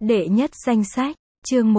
Đệ nhất danh sách, chương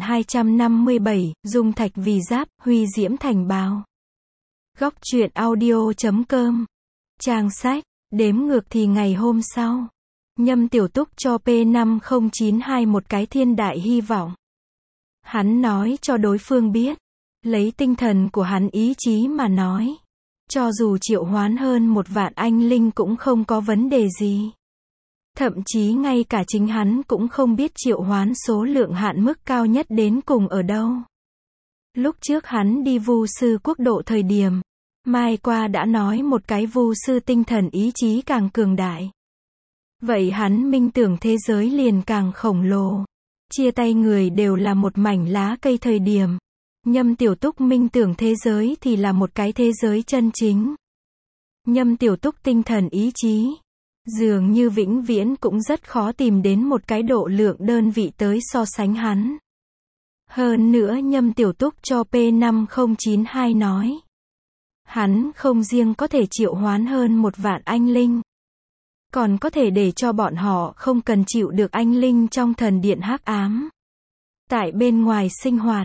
1257, dung thạch vì giáp, huy diễm thành bào. Góc truyện audio.com. Trang sách, đếm ngược thì ngày hôm sau. Nhâm Tiểu Túc cho P5092 một cái thiên đại hy vọng. Hắn nói cho đối phương biết, lấy tinh thần của hắn ý chí mà nói. Cho dù triệu hoán hơn 1.000 anh linh cũng không có vấn đề gì. Thậm chí ngay cả chính hắn cũng không biết triệu hoán số lượng hạn mức cao nhất đến cùng ở đâu. Lúc trước hắn đi vu sư quốc độ thời điểm, Mai Qua đã nói một cái vu sư tinh thần ý chí càng cường đại. Vậy hắn minh tưởng thế giới liền càng khổng lồ. Chia tay người đều là một mảnh lá cây thời điểm. Nhâm Tiểu Túc minh tưởng thế giới thì là một cái thế giới chân chính. Nhâm Tiểu Túc tinh thần ý chí dường như vĩnh viễn cũng rất khó tìm đến một cái độ lượng đơn vị tới so sánh hắn. Hơn nữa Nhâm Tiểu Túc cho P5092 nói. Hắn không riêng có thể triệu hoán hơn 1.000 anh linh. Còn có thể để cho bọn họ không cần chịu được anh linh trong thần điện hắc ám. Tại bên ngoài sinh hoạt,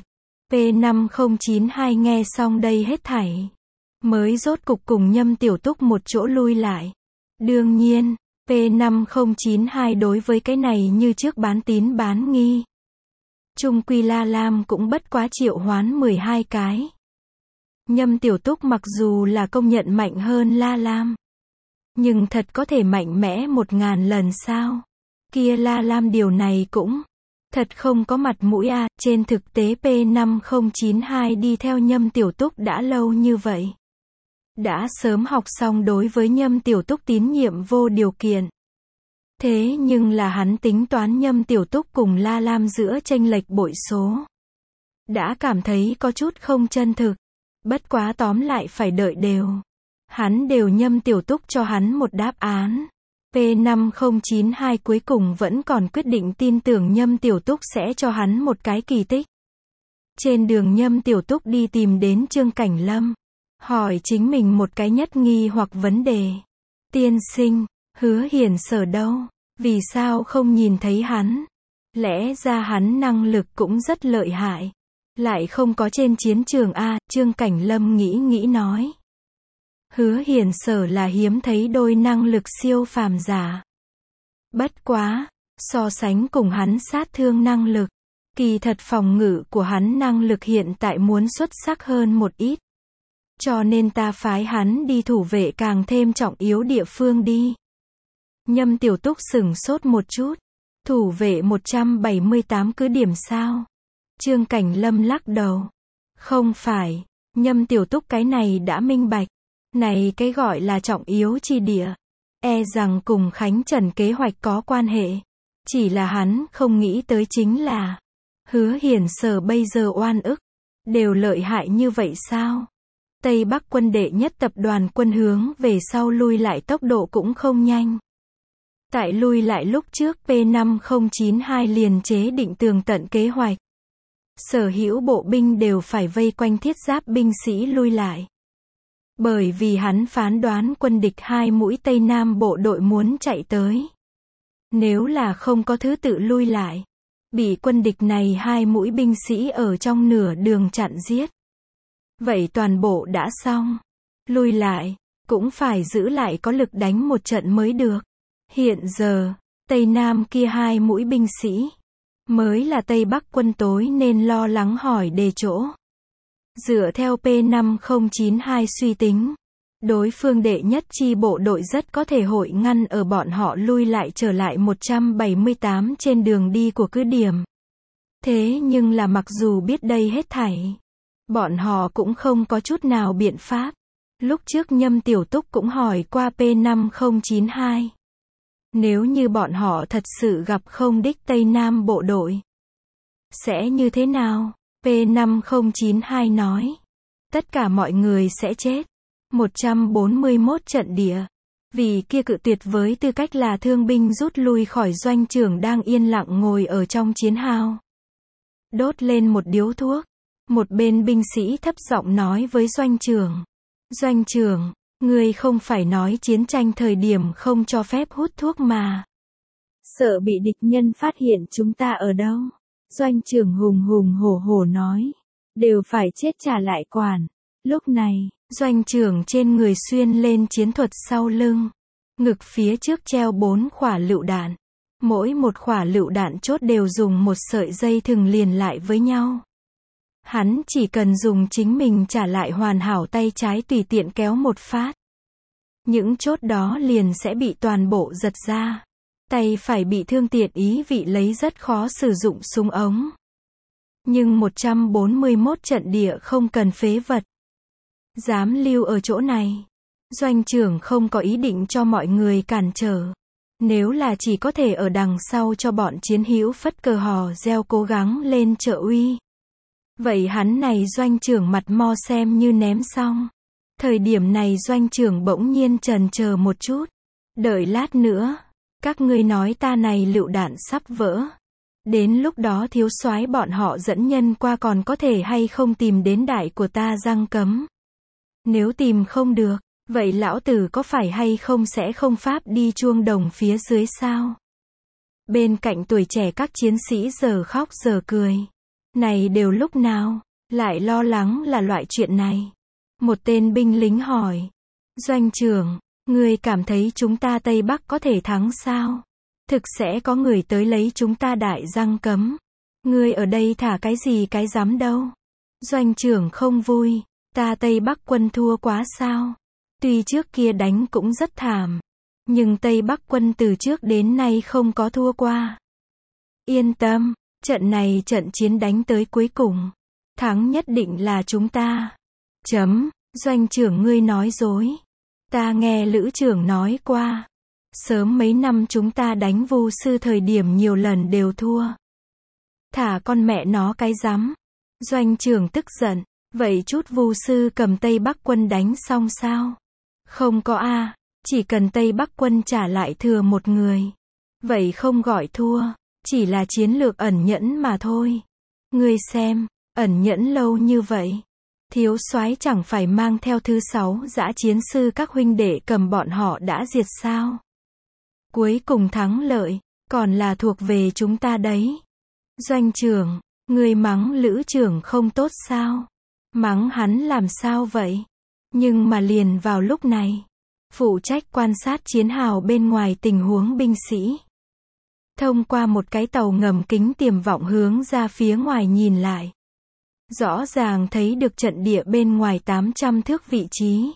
P5092 nghe xong đây hết thảy. Mới rốt cục cùng Nhâm Tiểu Túc một chỗ lui lại. Đương nhiên, P5092 đối với cái này như trước bán tín bán nghi. Chung quy La Lam cũng bất quá triệu hoán 12 cái. Nhâm Tiểu Túc mặc dù là công nhận mạnh hơn La Lam. Nhưng thật có thể mạnh mẽ 1.000 lần sao? Kia La Lam điều này cũng thật không có mặt mũi a. Trên thực tế P5092 đi theo Nhâm Tiểu Túc đã lâu như vậy. Đã sớm học xong đối với Nhâm Tiểu Túc tín nhiệm vô điều kiện. Thế nhưng là hắn tính toán Nhâm Tiểu Túc cùng La Lam giữa chênh lệch bội số. Đã cảm thấy có chút không chân thực. Bất quá tóm lại phải đợi đều. Hắn đều Nhâm Tiểu Túc cho hắn một đáp án. P5092 cuối cùng vẫn còn quyết định tin tưởng Nhâm Tiểu Túc sẽ cho hắn một cái kỳ tích. Trên đường Nhâm Tiểu Túc đi tìm đến Trương Cảnh Lâm. Hỏi chính mình một cái nhất nghi hoặc vấn đề. Tiên sinh, Hứa Hiển Sở đâu? Vì sao không nhìn thấy hắn? Lẽ ra hắn năng lực cũng rất lợi hại. Lại không có trên chiến trường a. Trương Cảnh Lâm nghĩ nói. Hứa Hiển Sở là hiếm thấy đôi năng lực siêu phàm giả. Bất quá, so sánh cùng hắn sát thương năng lực, kỳ thật phòng ngự của hắn năng lực hiện tại muốn xuất sắc hơn một ít. Cho nên ta phái hắn đi thủ vệ càng thêm trọng yếu địa phương đi. Nhâm Tiểu Túc sửng sốt một chút. Thủ vệ 178 cứ điểm sao? Trương Cảnh Lâm lắc đầu. Không phải, Nhâm Tiểu Túc cái này đã minh bạch. Này cái gọi là trọng yếu chi địa. E rằng cùng Khánh Trần kế hoạch có quan hệ. Chỉ là hắn không nghĩ tới chính là Hứa Hiển Sở bây giờ oan ức. Đều lợi hại như vậy sao? Tây Bắc quân đệ nhất tập đoàn quân hướng về sau lui lại tốc độ cũng không nhanh. Tại lui lại lúc trước P5092 liền chế định tường tận kế hoạch. Sở hữu bộ binh đều phải vây quanh thiết giáp binh sĩ lui lại. Bởi vì hắn phán đoán quân địch 2 mũi Tây Nam bộ đội muốn chạy tới. Nếu là không có thứ tự lui lại, bị quân địch này 2 mũi binh sĩ ở trong nửa đường chặn giết. Vậy toàn bộ đã xong. Lui lại, cũng phải giữ lại có lực đánh một trận mới được. Hiện giờ, Tây Nam kia 2 mũi binh sĩ, mới là Tây Bắc quân tối nên lo lắng hỏi đề chỗ. Dựa theo P5092 suy tính, đối phương đệ nhất chi bộ đội rất có thể hội ngăn ở bọn họ lui lại trở lại 178 trên đường đi của cứ điểm. Thế nhưng là mặc dù biết đây hết thảy, bọn họ cũng không có chút nào biện pháp. Lúc trước Nhâm Tiểu Túc cũng hỏi qua P5092. Nếu như bọn họ thật sự gặp không đích Tây Nam bộ đội, sẽ như thế nào? P5092 nói. Tất cả mọi người sẽ chết. 141 trận địa. Vì kia cự tuyệt với tư cách là thương binh rút lui khỏi doanh trưởng đang yên lặng ngồi ở trong chiến hào. Đốt lên một điếu thuốc. Một bên binh sĩ thấp giọng nói với doanh trưởng. Doanh trưởng, người không phải nói chiến tranh thời điểm không cho phép hút thuốc mà. Sợ bị địch nhân phát hiện chúng ta ở đâu. Doanh trưởng hùng hùng hổ hổ nói. Đều phải chết trả lại quản. Lúc này, doanh trưởng trên người xuyên lên chiến thuật sau lưng. Ngực phía trước treo 4 quả lựu đạn. Mỗi một quả lựu đạn chốt đều dùng một sợi dây thừng liền lại với nhau. Hắn chỉ cần dùng chính mình trả lại hoàn hảo, tay trái tùy tiện kéo một phát. Những chốt đó liền sẽ bị toàn bộ giật ra. Tay phải bị thương tiện ý vị lấy rất khó sử dụng súng ống. Nhưng 141 trận địa không cần phế vật. Dám lưu ở chỗ này. Doanh trưởng không có ý định cho mọi người cản trở. Nếu là chỉ có thể ở đằng sau cho bọn chiến hữu phất cờ hò reo cố gắng lên trợ uy. Vậy hắn này doanh trưởng mặt mo xem như ném xong. Thời điểm này doanh trưởng bỗng nhiên chần chờ một chút. Đợi lát nữa. Các ngươi nói ta này lựu đạn sắp vỡ. Đến lúc đó thiếu soái bọn họ dẫn nhân qua còn có thể hay không tìm đến đại của ta Giang Cấm. Nếu tìm không được, vậy lão tử có phải hay không sẽ không pháp đi chuông đồng phía dưới sao? Bên cạnh tuổi trẻ các chiến sĩ giờ khóc giờ cười. Này đều lúc nào, lại lo lắng là loại chuyện này. Một tên binh lính hỏi. Doanh trưởng, ngươi cảm thấy chúng ta Tây Bắc có thể thắng sao? Thực sẽ có người tới lấy chúng ta đại Giang Cấm. Ngươi ở đây thả cái gì cái dám đâu? Doanh trưởng không vui. Ta Tây Bắc quân thua quá sao? Tuy trước kia đánh cũng rất thảm. Nhưng Tây Bắc quân từ trước đến nay không có thua qua. Yên tâm, trận này trận chiến đánh tới cuối cùng. Thắng nhất định là chúng ta. Doanh trưởng ngươi nói dối. Ta nghe lữ trưởng nói qua. Sớm mấy năm chúng ta đánh Vu Sư thời điểm nhiều lần đều thua. Thả con mẹ nó cái rắm. Doanh trưởng tức giận. Vậy chút Vu Sư cầm Tây Bắc quân đánh xong sao? Không có a, chỉ cần Tây Bắc quân trả lại thừa một người. Vậy không gọi thua, chỉ là chiến lược ẩn nhẫn mà thôi. Ngươi xem, ẩn nhẫn lâu như vậy. Thiếu soái chẳng phải mang theo thứ 6 dã chiến sư các huynh đệ cầm bọn họ đã diệt sao? Cuối cùng thắng lợi, còn là thuộc về chúng ta đấy. Doanh trưởng, ngươi mắng lữ trưởng không tốt sao? Mắng hắn làm sao vậy? Nhưng mà liền vào lúc này, phụ trách quan sát chiến hào bên ngoài tình huống binh sĩ. Thông qua một cái tàu ngầm kính tiềm vọng hướng ra phía ngoài nhìn lại. Rõ ràng thấy được trận địa bên ngoài 800 thước vị trí.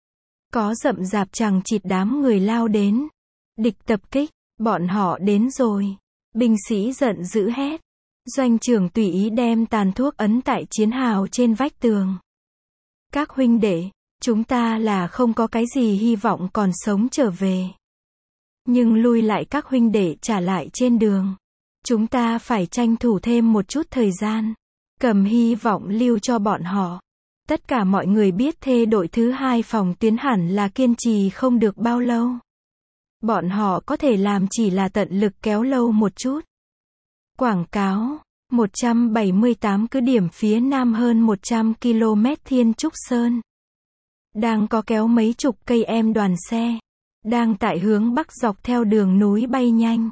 Có rậm rạp chằng chịt đám người lao đến. Địch tập kích, bọn họ đến rồi. Binh sĩ giận dữ hét. Doanh trưởng tùy ý đem tàn thuốc ấn tại chiến hào trên vách tường. Các huynh đệ, chúng ta là không có cái gì hy vọng còn sống trở về. Nhưng lui lại các huynh đệ trả lại trên đường. Chúng ta phải tranh thủ thêm một chút thời gian. Cầm hy vọng lưu cho bọn họ. Tất cả mọi người biết thê đội thứ 2 phòng tuyến hẳn là kiên trì không được bao lâu. Bọn họ có thể làm chỉ là tận lực kéo lâu một chút. Quảng cáo 178 cứ điểm phía nam hơn 100 km Thiên Trúc Sơn. Đang có kéo mấy chục cây em đoàn xe. Đang tại hướng bắc dọc theo đường núi bay nhanh.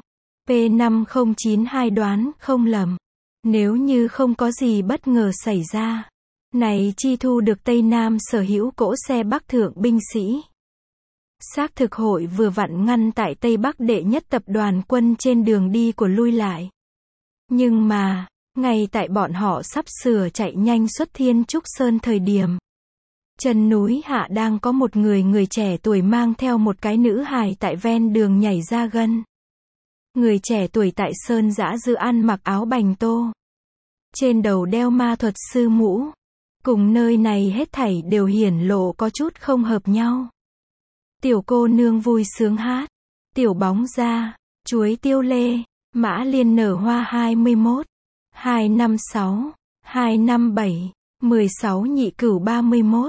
P5092 đoán không lầm. Nếu như không có gì bất ngờ xảy ra. Này chi thu được Tây Nam sở hữu cỗ xe Bắc thượng binh sĩ. Xác thực hội vừa vặn ngăn tại Tây Bắc đệ nhất tập đoàn quân trên đường đi của lui lại. Nhưng mà, ngay tại bọn họ sắp sửa chạy nhanh xuất Thiên Trúc Sơn thời điểm. Chân núi hạ đang có một người trẻ tuổi mang theo một cái nữ hài tại ven đường nhảy ra gân. Người trẻ tuổi tại sơn dã dư ăn mặc áo bành tô. Trên đầu đeo ma thuật sư mũ. Cùng nơi này hết thảy đều hiển lộ có chút không hợp nhau. Tiểu cô nương vui sướng hát. Tiểu bóng da, chuối tiêu lê, mã liên nở hoa 21, 256, 257, 16 nhị cửu 31,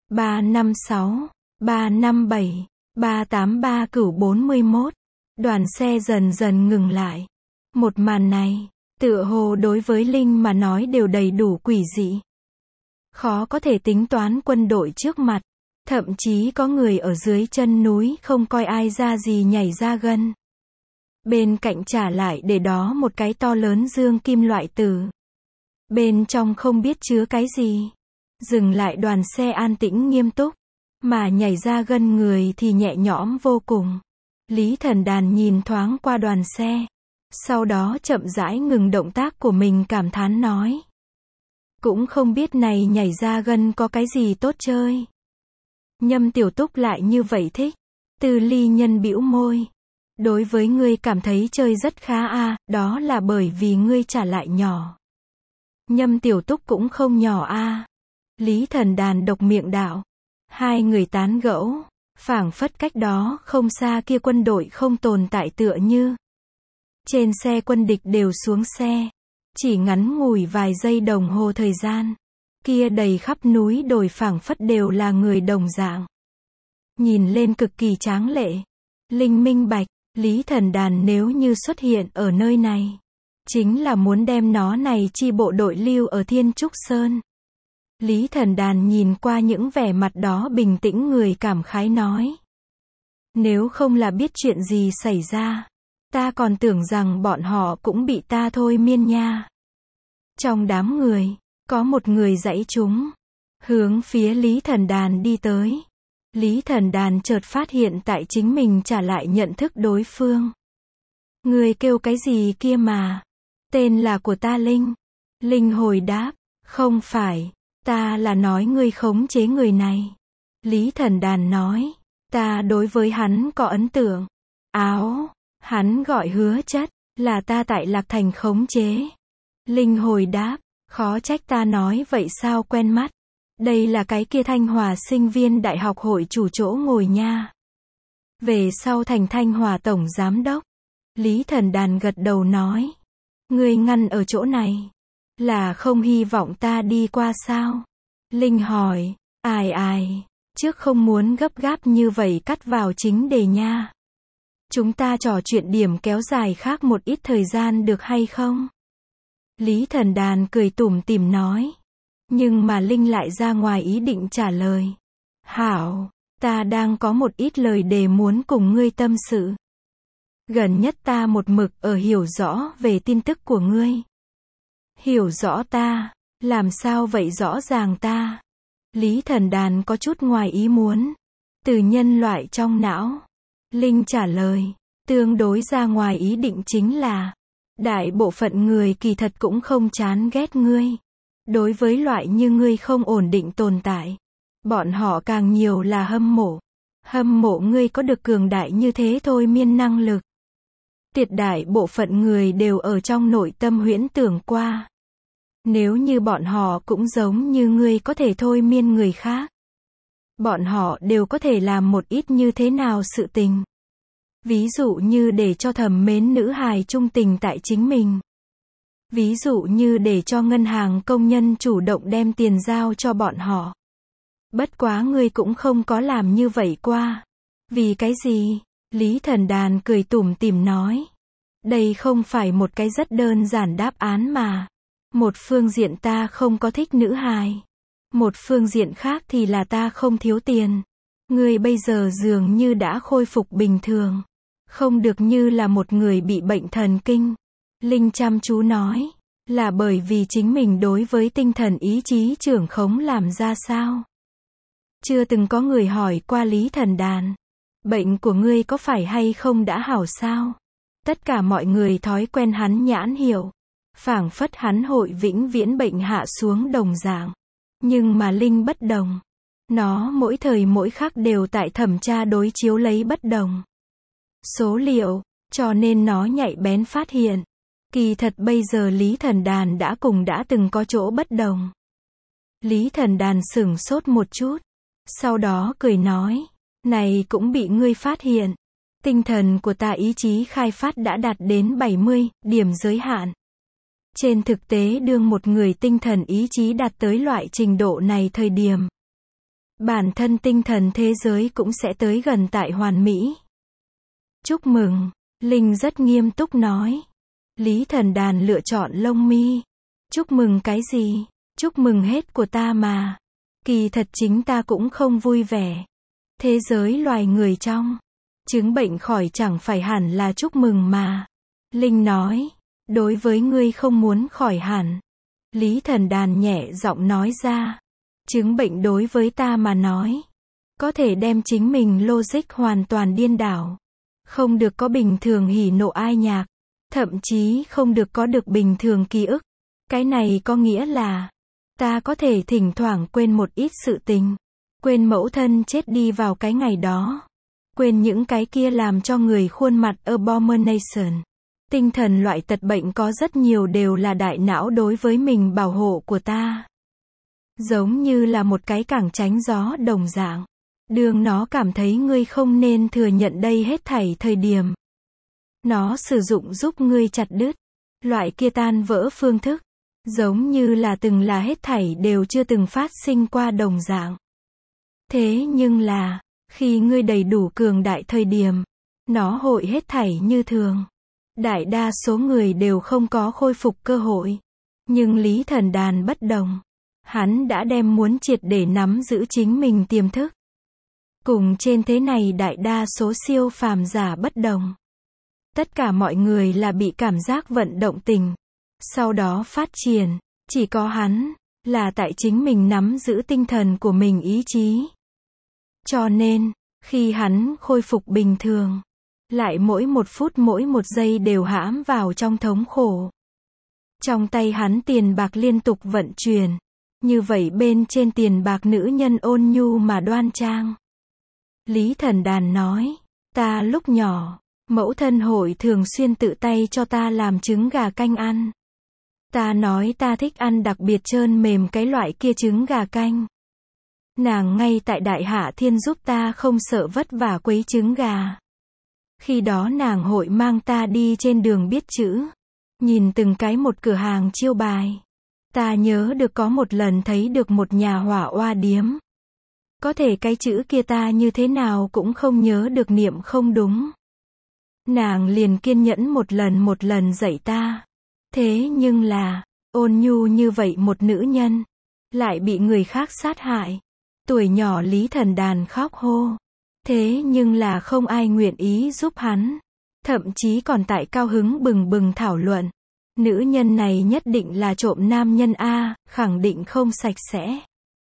356, 357, 383 cửu 41. Đoàn xe dần dần ngừng lại. Một màn này, tựa hồ đối với Linh mà nói đều đầy đủ quỷ dị. Khó có thể tính toán quân đội trước mặt. Thậm chí có người ở dưới chân núi không coi ai ra gì nhảy ra gân. Bên cạnh trả lại để đó một cái to lớn dương kim loại tử. Bên trong không biết chứa cái gì. Dừng lại đoàn xe an tĩnh nghiêm túc. Mà nhảy ra gân người thì nhẹ nhõm vô cùng. Lý Thần Đàn nhìn thoáng qua đoàn xe. Sau đó chậm rãi ngừng động tác của mình cảm thán nói. Cũng không biết này nhảy ra gân có cái gì tốt chơi. Nhâm Tiểu Túc lại như vậy thích. Từ Ly Nhân bĩu môi. Đối với ngươi cảm thấy chơi rất khá à, đó là bởi vì ngươi trả lại nhỏ. Nhâm Tiểu Túc cũng không nhỏ à. Lý Thần Đàn độc miệng đạo. Hai người tán gẫu, phảng phất cách đó không xa kia quân đội không tồn tại tựa như. Trên xe quân địch đều xuống xe. Chỉ ngắn ngủi vài giây đồng hồ thời gian. Kia đầy khắp núi đồi phảng phất đều là người đồng dạng. Nhìn lên cực kỳ tráng lệ. Linh minh bạch, Lý Thần Đàn nếu như xuất hiện ở nơi này. Chính là muốn đem nó này chi bộ đội lưu ở Thiên Trúc Sơn. Lý Thần Đàn nhìn qua những vẻ mặt đó bình tĩnh người cảm khái nói. Nếu không là biết chuyện gì xảy ra. Ta còn tưởng rằng bọn họ cũng bị ta thôi miên nha. Trong đám người, có một người dãy chúng. Hướng phía Lý Thần Đàn đi tới. Lý Thần Đàn chợt phát hiện tại chính mình trả lại nhận thức đối phương. Người kêu cái gì kia mà? Tên là của ta Linh. Linh hồi đáp. Không phải. Ta là nói ngươi khống chế người này. Lý Thần Đàn nói. Ta đối với hắn có ấn tượng. Áo. Hắn gọi Hứa Chất. Là ta tại Lạc Thành khống chế. Linh hồi đáp. Khó trách ta nói vậy sao quen mắt. Đây là cái kia Thanh Hòa sinh viên đại học hội chủ chỗ ngồi nha. Về sau thành Thanh Hòa tổng giám đốc. Lý Thần Đàn gật đầu nói. Ngươi ngăn ở chỗ này. Là không hy vọng ta đi qua sao? Linh hỏi. Ai, trước không muốn gấp gáp như vậy cắt vào chính đề nha. Chúng ta trò chuyện điểm kéo dài khác một ít thời gian được hay không? Lý Thần Đàn cười tủm tỉm nói. Nhưng mà Linh lại ra ngoài ý định trả lời. Hảo, ta đang có một ít lời đề muốn cùng ngươi tâm sự. Gần nhất ta một mực ở hiểu rõ về tin tức của ngươi. Hiểu rõ ta, làm sao vậy rõ ràng ta? Lý Thần Đàn có chút ngoài ý muốn. Từ nhân loại trong não. Linh trả lời, tương đối ra ngoài ý định chính là, đại bộ phận người kỳ thật cũng không chán ghét ngươi. Đối với loại như ngươi không ổn định tồn tại, bọn họ càng nhiều là hâm mộ. Hâm mộ ngươi có được cường đại như thế thôi miên năng lực. Tuyệt đại bộ phận người đều ở trong nội tâm huyễn tưởng qua. Nếu như bọn họ cũng giống như ngươi có thể thôi miên người khác. Bọn họ đều có thể làm một ít như thế nào sự tình. Ví dụ như để cho thầm mến nữ hài trung tình tại chính mình. Ví dụ như để cho ngân hàng công nhân chủ động đem tiền giao cho bọn họ. Bất quá ngươi cũng không có làm như vậy qua. Vì cái gì? Lý Thần Đàn cười tủm tỉm nói. Đây không phải một cái rất đơn giản đáp án mà. Một phương diện ta không có thích nữ hài. Một phương diện khác thì là ta không thiếu tiền. Ngươi bây giờ dường như đã khôi phục bình thường. Không được như là một người bị bệnh thần kinh. Linh chăm chú nói. Là bởi vì chính mình đối với tinh thần ý chí trưởng khống làm ra sao? Chưa từng có người hỏi qua Lý Thần Đàn. Bệnh của ngươi có phải hay không đã hảo sao? Tất cả mọi người thói quen hắn nhãn hiệu. Phảng phất hắn hội vĩnh viễn bệnh hạ xuống đồng dạng. Nhưng mà Linh bất đồng. Nó mỗi thời mỗi khắc đều tại thẩm tra đối chiếu lấy bất đồng số liệu, cho nên nó nhạy bén phát hiện. Kỳ thật bây giờ Lý Thần Đàn đã cùng đã từng có chỗ bất đồng. Lý Thần Đàn sửng sốt một chút. Sau đó cười nói. Này cũng bị ngươi phát hiện. Tinh thần của ta ý chí khai phát đã đạt đến 70 điểm giới hạn. Trên thực tế đương một người tinh thần ý chí đạt tới loại trình độ này thời điểm. Bản thân tinh thần thế giới cũng sẽ tới gần tại hoàn mỹ. Chúc mừng. Linh rất nghiêm túc nói. Lý Thần Đàn lựa chọn lông mi. Chúc mừng cái gì? Chúc mừng hết của ta mà. Kỳ thật chính ta cũng không vui vẻ. Thế giới loài người trong Chứng bệnh khỏi chẳng phải hẳn là chúc mừng mà. Linh nói, đối với ngươi không muốn khỏi hẳn. Lý Thần Đàn nhẹ giọng nói ra, chứng bệnh đối với ta mà nói, có thể đem chính mình logic hoàn toàn điên đảo. Không được có bình thường hỉ nộ ai nhạc, thậm chí không được có được bình thường ký ức. Cái này có nghĩa là, ta có thể thỉnh thoảng quên một ít sự tình, quên mẫu thân chết đi vào cái ngày đó, quên những cái kia làm cho người khuôn mặt abomination. Tinh thần loại tật bệnh có rất nhiều đều là đại não đối với mình bảo hộ của ta. Giống như là một cái cẳng tránh gió đồng dạng. Đương nó cảm thấy ngươi không nên thừa nhận đây hết thảy thời điểm, nó sử dụng giúp ngươi chặt đứt. Loại kia tan vỡ phương thức, giống như là từng là hết thảy đều chưa từng phát sinh qua đồng dạng. Thế nhưng là, khi ngươi đầy đủ cường đại thời điểm, nó hội hết thảy như thường. Đại đa số người đều không có khôi phục cơ hội. Nhưng Lý Thần Đàn bất đồng. Hắn đã đem muốn triệt để nắm giữ chính mình tiềm thức. Cùng trên thế này đại đa số siêu phàm giả bất đồng. Tất cả mọi người là bị cảm giác vận động tình, sau đó phát triển. Chỉ có hắn, là tại chính mình nắm giữ tinh thần của mình ý chí. Cho nên, khi hắn khôi phục bình thường, lại mỗi một phút mỗi một giây đều hãm vào trong thống khổ. Trong tay hắn tiền bạc liên tục vận chuyển. Như vậy bên trên tiền bạc nữ nhân ôn nhu mà đoan trang. Lý Thần Đàn nói, ta lúc nhỏ, mẫu thân hội thường xuyên tự tay cho ta làm trứng gà canh ăn. Ta nói ta thích ăn đặc biệt trơn mềm cái loại kia trứng gà canh. Nàng ngay tại Đại Hạ Thiên giúp ta không sợ vất vả quấy trứng gà. Khi đó nàng hội mang ta đi trên đường biết chữ, nhìn từng cái một cửa hàng chiêu bài. Ta nhớ được có một lần thấy được một nhà hỏa oa điếm. Có thể cái chữ kia ta như thế nào cũng không nhớ được niệm không đúng. Nàng liền kiên nhẫn một lần dạy ta. Thế nhưng là, ôn nhu như vậy một nữ nhân, lại bị người khác sát hại. Tuổi nhỏ Lý Thần Đàn khóc hô. Thế nhưng là không ai nguyện ý giúp hắn. Thậm chí còn tại cao hứng bừng bừng thảo luận. Nữ nhân này nhất định là trộm nam nhân A, khẳng định không sạch sẽ.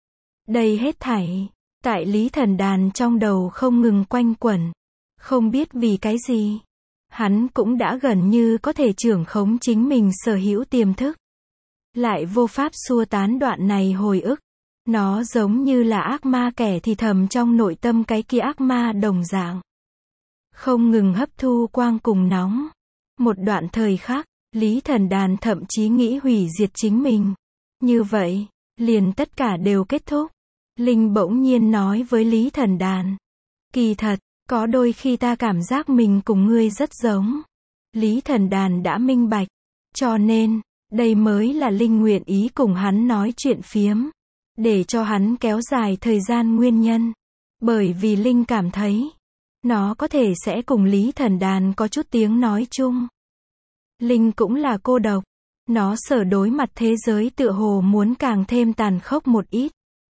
Đây hết thảy, tại Lý Thần Đàn trong đầu không ngừng quanh quẩn. Không biết vì cái gì. Hắn cũng đã gần như có thể trưởng khống chính mình sở hữu tiềm thức. Lại vô pháp xua tán đoạn này hồi ức. Nó giống như là ác ma kẻ thì thầm trong nội tâm cái kia ác ma đồng dạng. Không ngừng hấp thu quang cùng nóng. Một đoạn thời khắc, Lý Thần Đàn thậm chí nghĩ hủy diệt chính mình. Như vậy, liền tất cả đều kết thúc. Linh bỗng nhiên nói với Lý Thần Đàn. Kỳ thật, có đôi khi ta cảm giác mình cùng ngươi rất giống. Lý Thần Đàn đã minh bạch. Cho nên, đây mới là Linh nguyện ý cùng hắn nói chuyện phiếm. Để cho hắn kéo dài thời gian nguyên nhân. Bởi vì Linh cảm thấy, nó có thể sẽ cùng Lý Thần Đàn có chút tiếng nói chung. Linh cũng là cô độc. Nó sở đối mặt thế giới tựa hồ muốn càng thêm tàn khốc một ít.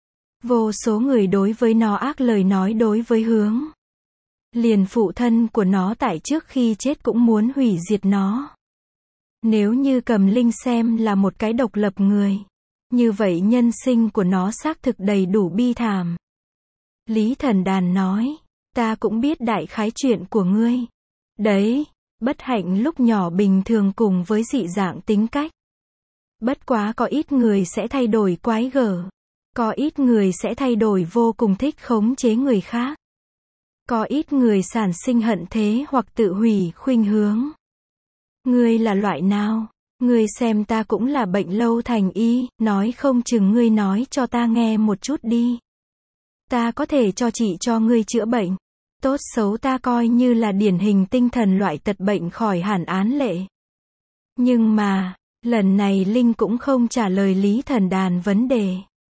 Vô số người đối với nó ác lời nói đối với hướng. Liền phụ thân của nó tại trước khi chết cũng muốn hủy diệt nó. Nếu như cầm Linh xem là một cái độc lập người, như vậy nhân sinh của nó xác thực đầy đủ bi thảm. Lý Thần Đàn nói, ta cũng biết đại khái chuyện của ngươi. Đấy, bất hạnh lúc nhỏ bình thường cùng với dị dạng tính cách. Bất quá có ít người sẽ thay đổi quái gở. Có ít người sẽ thay đổi vô cùng thích khống chế người khác. Có ít người sản sinh hận thế hoặc tự hủy khuynh hướng. Ngươi là loại nào? Ngươi xem ta cũng là bệnh lâu thành y, nói không chừng ngươi nói cho ta nghe một chút đi. Ta có thể cho chị cho ngươi chữa bệnh. Tốt xấu ta coi như là điển hình tinh thần loại tật bệnh khỏi hẳn án lệ. Nhưng mà, lần này Linh cũng không trả lời Lý Thần Đàn vấn đề.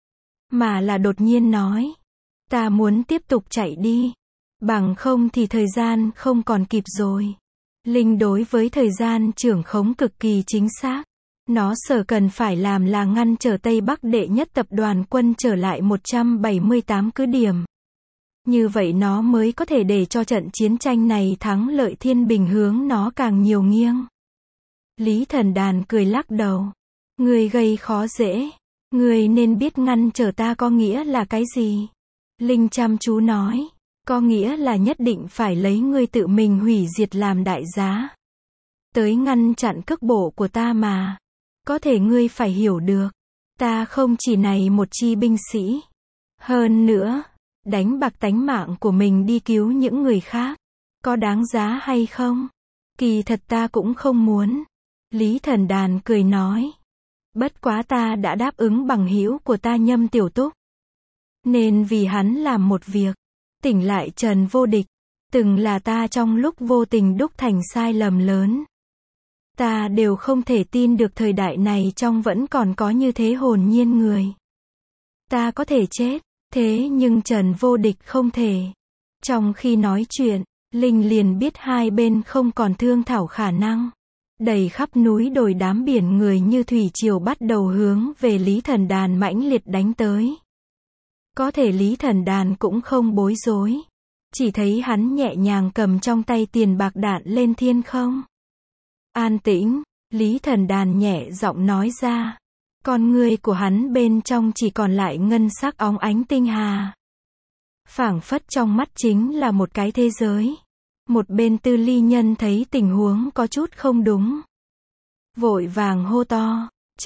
Mà là đột nhiên nói. Ta muốn tiếp tục chạy đi. Bằng không thì thời gian không còn kịp rồi. Linh đối với thời gian trưởng khống cực kỳ chính xác. Nó sở cần phải làm là ngăn trở Tây Bắc đệ nhất tập đoàn quân trở lại 178 cứ điểm. Như vậy nó mới có thể để cho trận chiến tranh này thắng lợi thiên bình hướng nó càng nhiều nghiêng. Lý Thần Đàn cười lắc đầu. Ngươi gây khó dễ. Ngươi nên biết ngăn trở ta có nghĩa là cái gì? Linh chăm chú nói. Có nghĩa là nhất định phải lấy ngươi tự mình hủy diệt làm đại giá. Tới ngăn chặn cước bộ của ta mà. Có thể ngươi phải hiểu được. Ta không chỉ này một chi binh sĩ. Hơn nữa, đánh bạc tánh mạng của mình đi cứu những người khác. Có đáng giá hay không? Kỳ thật ta cũng không muốn. Lý Thần Đàn cười nói. Bất quá ta đã đáp ứng bằng hữu của ta Nhâm Tiểu Túc. Nên vì hắn làm một việc. Tỉnh lại Trần Vô Địch. Từng là ta trong lúc vô tình đúc thành sai lầm lớn. Ta đều không thể tin được thời đại này trong vẫn còn có như thế hồn nhiên người. Ta có thể chết. Thế nhưng Trần Vô Địch không thể. Trong khi nói chuyện, Linh liền biết hai bên không còn thương thảo khả năng. Đầy khắp núi đồi đám biển người như thủy triều bắt đầu hướng về Lý Thần Đàn mãnh liệt đánh tới. Có thể Lý Thần Đàn cũng không bối rối. Chỉ thấy hắn nhẹ nhàng cầm trong tay tiền bạc đạn lên thiên không. An tĩnh, Lý Thần Đàn nhẹ giọng nói ra. Con ngươi của hắn bên trong chỉ còn lại ngân sắc óng ánh tinh hà. Phảng phất trong mắt chính là một cái thế giới. Một bên Tư Ly Nhân thấy tình huống có chút không đúng. Vội vàng hô to.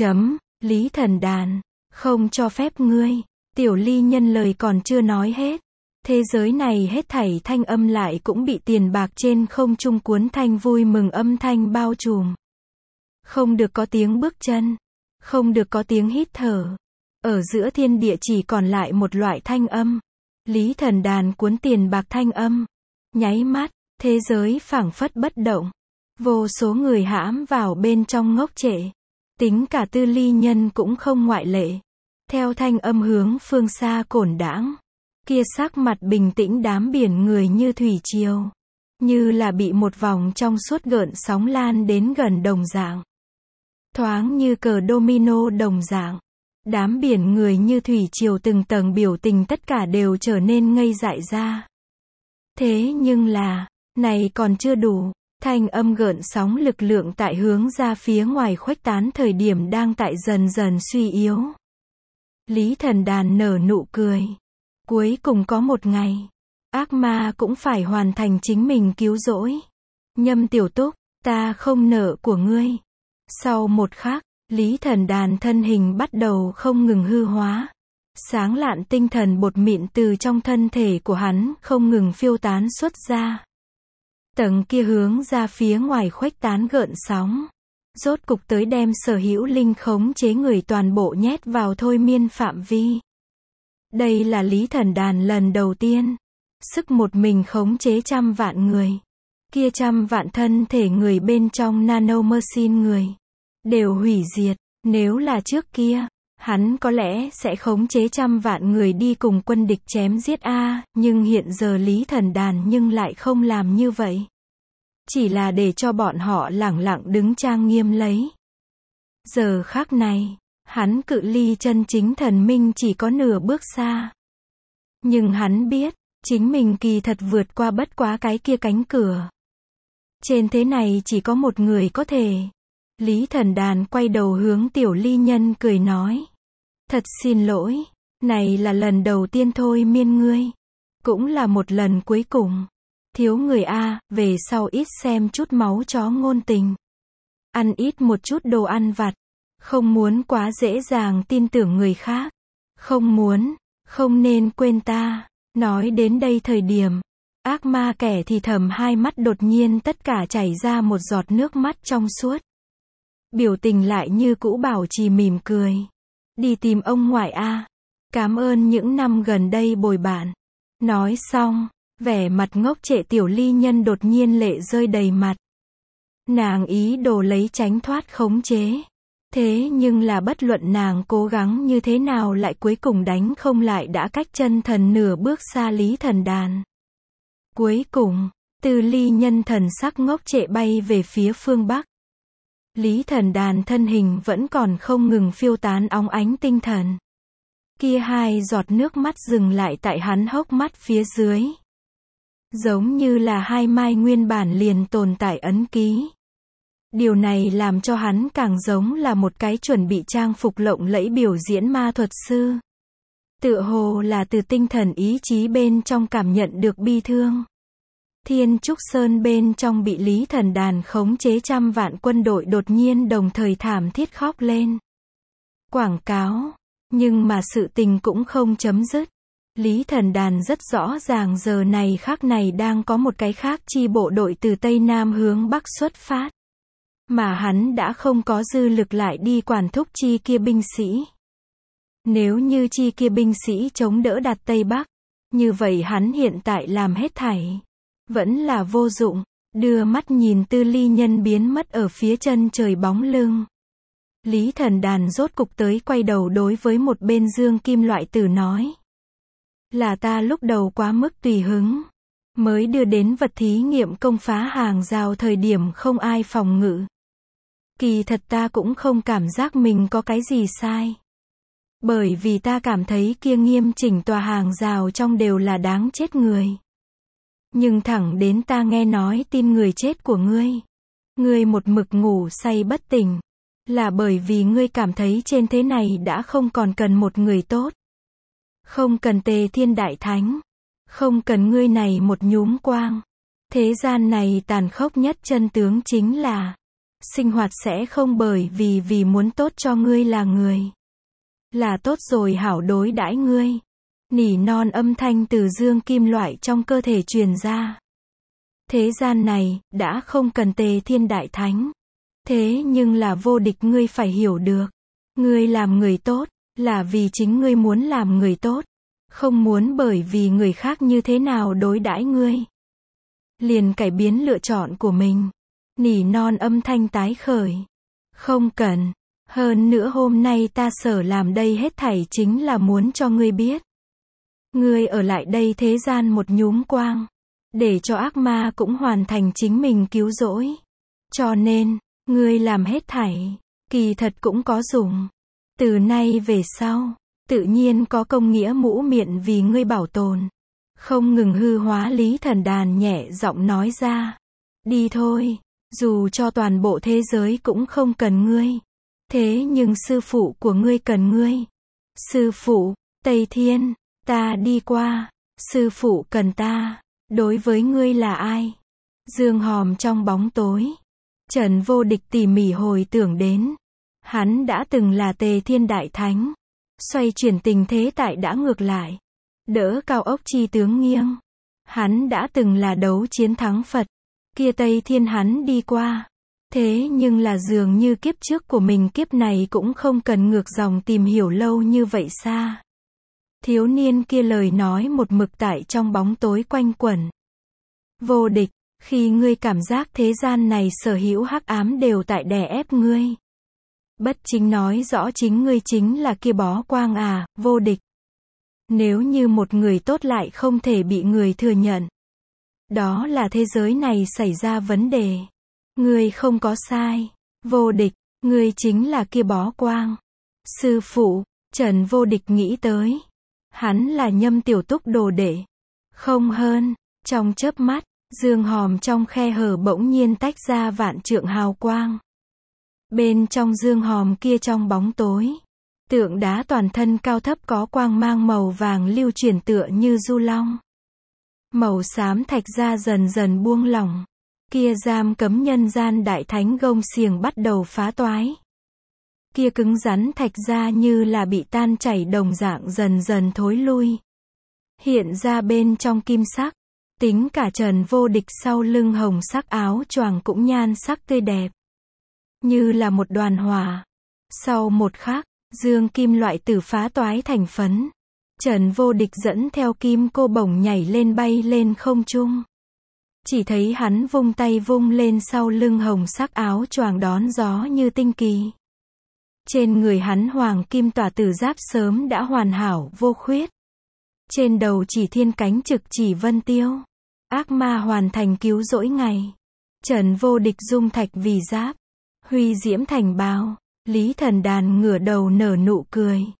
Lý Thần Đàn. Không cho phép ngươi. Tiểu Ly Nhân lời còn chưa nói hết. Thế giới này hết thảy thanh âm lại cũng bị tiền bạc trên không trung cuốn thanh vui mừng âm thanh bao trùm. Không được có tiếng bước chân. Không được có tiếng hít thở. Ở giữa thiên địa chỉ còn lại một loại thanh âm. Lý Thần Đàn cuốn tiền bạc thanh âm. Nháy mắt, thế giới phảng phất bất động. Vô số người hãm vào bên trong ngốc trệ. Tính cả Tư Ly Nhân cũng không ngoại lệ. Theo thanh âm hướng phương xa cổn đãng. Kia sắc mặt bình tĩnh đám biển người như thủy triều. Như là bị một vòng trong suốt gợn sóng lan đến gần đồng dạng. Thoáng như cờ domino đồng dạng. Đám biển người như thủy triều từng tầng biểu tình tất cả đều trở nên ngây dại ra. Thế nhưng là, này còn chưa đủ. Thanh âm gợn sóng lực lượng tại hướng ra phía ngoài khuếch tán thời điểm đang tại dần dần suy yếu. Lý Thần Đàn nở nụ cười. Cuối cùng có một ngày, ác ma cũng phải hoàn thành chính mình cứu rỗi. Nhâm Tiểu Túc, ta không nợ của ngươi. Sau một khắc, Lý Thần Đàn thân hình bắt đầu không ngừng hư hóa. Sáng lạn tinh thần bột mịn từ trong thân thể của hắn không ngừng phiêu tán xuất ra. Tầng kia hướng ra phía ngoài khuếch tán gợn sóng. Rốt cục tới đem sở hữu linh khống chế người toàn bộ nhét vào thôi miên phạm vi. Đây là Lý Thần Đàn lần đầu tiên. Sức một mình khống chế 100 vạn người. Kia 100 vạn thân thể người bên trong nanomachine người. Đều hủy diệt. Nếu là trước kia, hắn có lẽ sẽ khống chế 100 vạn người đi cùng quân địch chém giết nhưng hiện giờ Lý Thần Đàn nhưng lại không làm như vậy. Chỉ là để cho bọn họ lẳng lặng đứng trang nghiêm lấy. Giờ khắc này, hắn cự ly chân chính thần minh chỉ có nửa bước xa. Nhưng hắn biết, chính mình kỳ thật vượt qua bất quá cái kia cánh cửa. Trên thế này chỉ có một người có thể. Lý Thần Đàn quay đầu hướng Tiểu Ly Nhân cười nói. Thật xin lỗi, này là lần đầu tiên thôi miên ngươi. Cũng là một lần cuối cùng. Thiếu người về sau ít xem chút máu chó ngôn tình. Ăn ít một chút đồ ăn vặt. Không muốn quá dễ dàng tin tưởng người khác. Không muốn, không nên quên ta. Nói đến đây thời điểm, ác ma kẻ thì thầm hai mắt đột nhiên tất cả chảy ra một giọt nước mắt trong suốt. Biểu tình lại như cũ bảo trì mỉm cười. Đi tìm ông ngoại Cảm ơn những năm gần đây bồi bạn. Nói xong, vẻ mặt ngốc trệ Tiểu Ly Nhân đột nhiên lệ rơi đầy mặt. Nàng ý đồ lấy tránh thoát khống chế. Thế nhưng là bất luận nàng cố gắng như thế nào lại cuối cùng đánh không lại đã cách chân thần nửa bước xa Lý Thần Đàn. Cuối cùng, Tư Ly Nhân thần sắc ngốc trệ bay về phía phương Bắc. Lý Thần Đàn thân hình vẫn còn không ngừng phiêu tán óng ánh tinh thần. Kia hai giọt nước mắt dừng lại tại hắn hốc mắt phía dưới. Giống như là hai mai nguyên bản liền tồn tại ấn ký. Điều này làm cho hắn càng giống là một cái chuẩn bị trang phục lộng lẫy biểu diễn ma thuật sư. Tựa hồ là từ tinh thần ý chí bên trong cảm nhận được bi thương. Thiên Trúc Sơn bên trong bị Lý Thần Đàn khống chế trăm vạn quân đội đột nhiên đồng thời thảm thiết khóc lên. Quảng cáo. Nhưng mà sự tình cũng không chấm dứt. Lý Thần Đàn rất rõ ràng giờ này khắc này đang có một cái khác chi bộ đội từ Tây Nam hướng Bắc xuất phát. Mà hắn đã không có dư lực lại đi quản thúc chi kia binh sĩ. Nếu như chi kia binh sĩ chống đỡ đặt Tây Bắc, như vậy hắn hiện tại làm hết thảy vẫn là vô dụng. Đưa mắt nhìn Tư Ly Nhân biến mất ở phía chân trời bóng lưng. Lý Thần Đàn rốt cục tới quay đầu đối với một bên Dương Kim Loại Tử nói. Là ta lúc đầu quá mức tùy hứng. Mới đưa đến vật thí nghiệm công phá hàng rào thời điểm không ai phòng ngự. Kỳ thật ta cũng không cảm giác mình có cái gì sai. Bởi vì ta cảm thấy kia nghiêm chỉnh tòa hàng rào trong đều là đáng chết người. Nhưng thẳng đến ta nghe nói tin người chết của ngươi. Ngươi một mực ngủ say bất tỉnh. Là bởi vì ngươi cảm thấy trên thế này đã không còn cần một người tốt. Không cần Tề Thiên Đại Thánh. Không cần ngươi này một nhúm quang. Thế gian này tàn khốc nhất chân tướng chính là sinh hoạt sẽ không bởi vì muốn tốt cho ngươi là người. Là tốt rồi hảo đối đãi ngươi. Nỉ non âm thanh từ Dương Kim Loại trong cơ thể truyền ra. Thế gian này, đã không cần Tề Thiên Đại Thánh. Thế nhưng là vô địch ngươi phải hiểu được. Ngươi làm người tốt, là vì chính ngươi muốn làm người tốt. Không muốn bởi vì người khác như thế nào đối đãi ngươi. Liền cải biến lựa chọn của mình. Nỉ non âm thanh tái khởi. Không cần. Hơn nữa hôm nay ta sở làm đây hết thảy chính là muốn cho ngươi biết. Ngươi ở lại đây thế gian một nhúm quang. Để cho ác ma cũng hoàn thành chính mình cứu rỗi. Cho nên, ngươi làm hết thảy, kỳ thật cũng có dùng. Từ nay về sau, tự nhiên có công nghĩa mũ miệng vì ngươi bảo tồn. Không ngừng hư hóa. Lý Thần Đàn nhẹ giọng nói ra. Đi thôi, dù cho toàn bộ thế giới cũng không cần ngươi. Thế nhưng sư phụ của ngươi cần ngươi. Sư phụ, Tây Thiên, ta đi qua. Sư phụ cần ta. Đối với ngươi là ai? Dương Hòm trong bóng tối. Trần Vô Địch tỉ mỉ hồi tưởng đến. Hắn đã từng là Tề Thiên Đại Thánh. Xoay chuyển tình thế tại đã ngược lại. Đỡ cao ốc chi tướng nghiêng. Hắn đã từng là đấu chiến thắng Phật. Kia Tây Thiên hắn đi qua. Thế nhưng là dường như kiếp trước của mình kiếp này cũng không cần ngược dòng tìm hiểu lâu như vậy xa. Thiếu niên kia lời nói một mực tại trong bóng tối quanh quẩn. Vô Địch, khi ngươi cảm giác thế gian này sở hữu hắc ám đều tại đè ép ngươi. Bất chính nói rõ chính ngươi chính là kia bó quang à, Vô Địch. Nếu như một người tốt lại không thể bị người thừa nhận. Đó là thế giới này xảy ra vấn đề. Ngươi không có sai. Vô Địch, ngươi chính là kia bó quang. Sư phụ, Trần Vô Địch nghĩ tới. Hắn là Nhâm Tiểu Túc đồ đệ. Không hơn, trong chớp mắt, Dương Hòm trong khe hở bỗng nhiên tách ra vạn trượng hào quang. Bên trong Dương Hòm kia trong bóng tối, tượng đá toàn thân cao thấp có quang mang màu vàng lưu chuyển tựa như du long. Màu xám thạch ra dần dần buông lỏng. Kia giam cấm nhân gian đại thánh gông xiềng bắt đầu phá toái. Kia cứng rắn thạch ra như là bị tan chảy đồng dạng dần dần thối lui. Hiện ra bên trong kim sắc. Tính cả Trần Vô Địch sau lưng hồng sắc áo choàng cũng nhan sắc tươi đẹp. Như là một đoàn hỏa. Sau một khắc, Dương Kim Loại Tử phá toái thành phấn. Trần Vô Địch dẫn theo kim cô bổng nhảy lên bay lên không trung. Chỉ thấy hắn vung tay vung lên sau lưng hồng sắc áo choàng đón gió như tinh kỳ. Trên người hắn hoàng kim tỏa tử giáp sớm đã hoàn hảo vô khuyết. Trên đầu chỉ thiên cánh trực chỉ vân tiêu. Ác ma hoàn thành cứu rỗi ngày. Trần Vô Địch dung thạch vì giáp. Huy diễm thành bào. Lý Thần Đàn ngửa đầu nở nụ cười.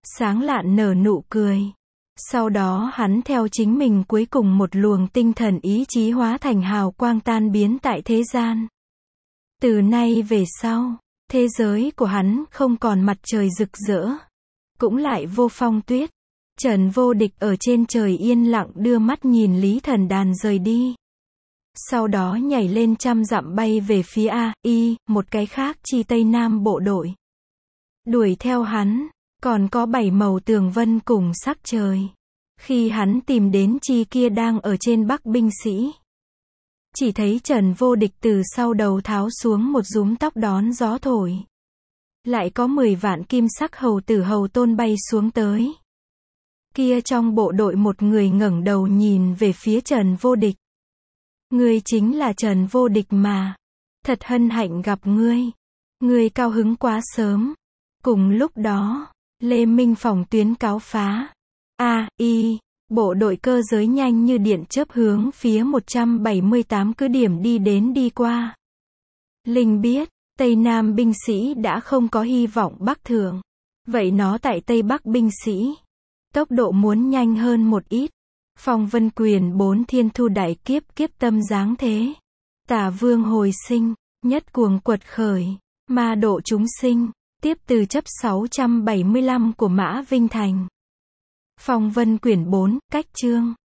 sáng lạn nở nụ cười. Sau đó hắn theo chính mình cuối cùng một luồng tinh thần ý chí hóa thành hào quang tan biến tại thế gian. Từ nay về sau, thế giới của hắn không còn mặt trời rực rỡ, cũng lại vô phong tuyết. Trần Vô Địch ở trên trời yên lặng đưa mắt nhìn Lý Thần Đàn rời đi. Sau đó nhảy lên 100 dặm bay về phía A.I, một cái khác chi Tây Nam bộ đội. Đuổi theo hắn, còn có 7 màu tường vân cùng sắc trời. Khi hắn tìm đến chi kia đang ở trên Bắc binh sĩ, chỉ thấy Trần Vô Địch từ sau đầu tháo xuống một rúm tóc đón gió thổi. Lại có 10 vạn kim sắc hầu tử hầu tôn bay xuống tới. Kia trong bộ đội một người ngẩng đầu nhìn về phía Trần Vô Địch. Ngươi chính là Trần Vô Địch mà. Thật hân hạnh gặp ngươi. Ngươi cao hứng quá sớm. Cùng lúc đó, Lê Minh phòng tuyến cáo phá. A.I, bộ đội cơ giới nhanh như điện chớp hướng phía 178 cứ điểm đi qua. Linh biết, Tây Nam binh sĩ đã không có hy vọng bắc thượng. Vậy nó tại Tây Bắc binh sĩ, tốc độ muốn nhanh hơn một ít. Phong Vân Quyền 4 thiên thu đại kiếp kiếp tâm giáng thế. Tả vương hồi sinh, nhất cuồng quật khởi, ma độ chúng sinh, tiếp từ chấp 675 của Mã Vinh Thành. Phong Vân Quyển 4, cách chương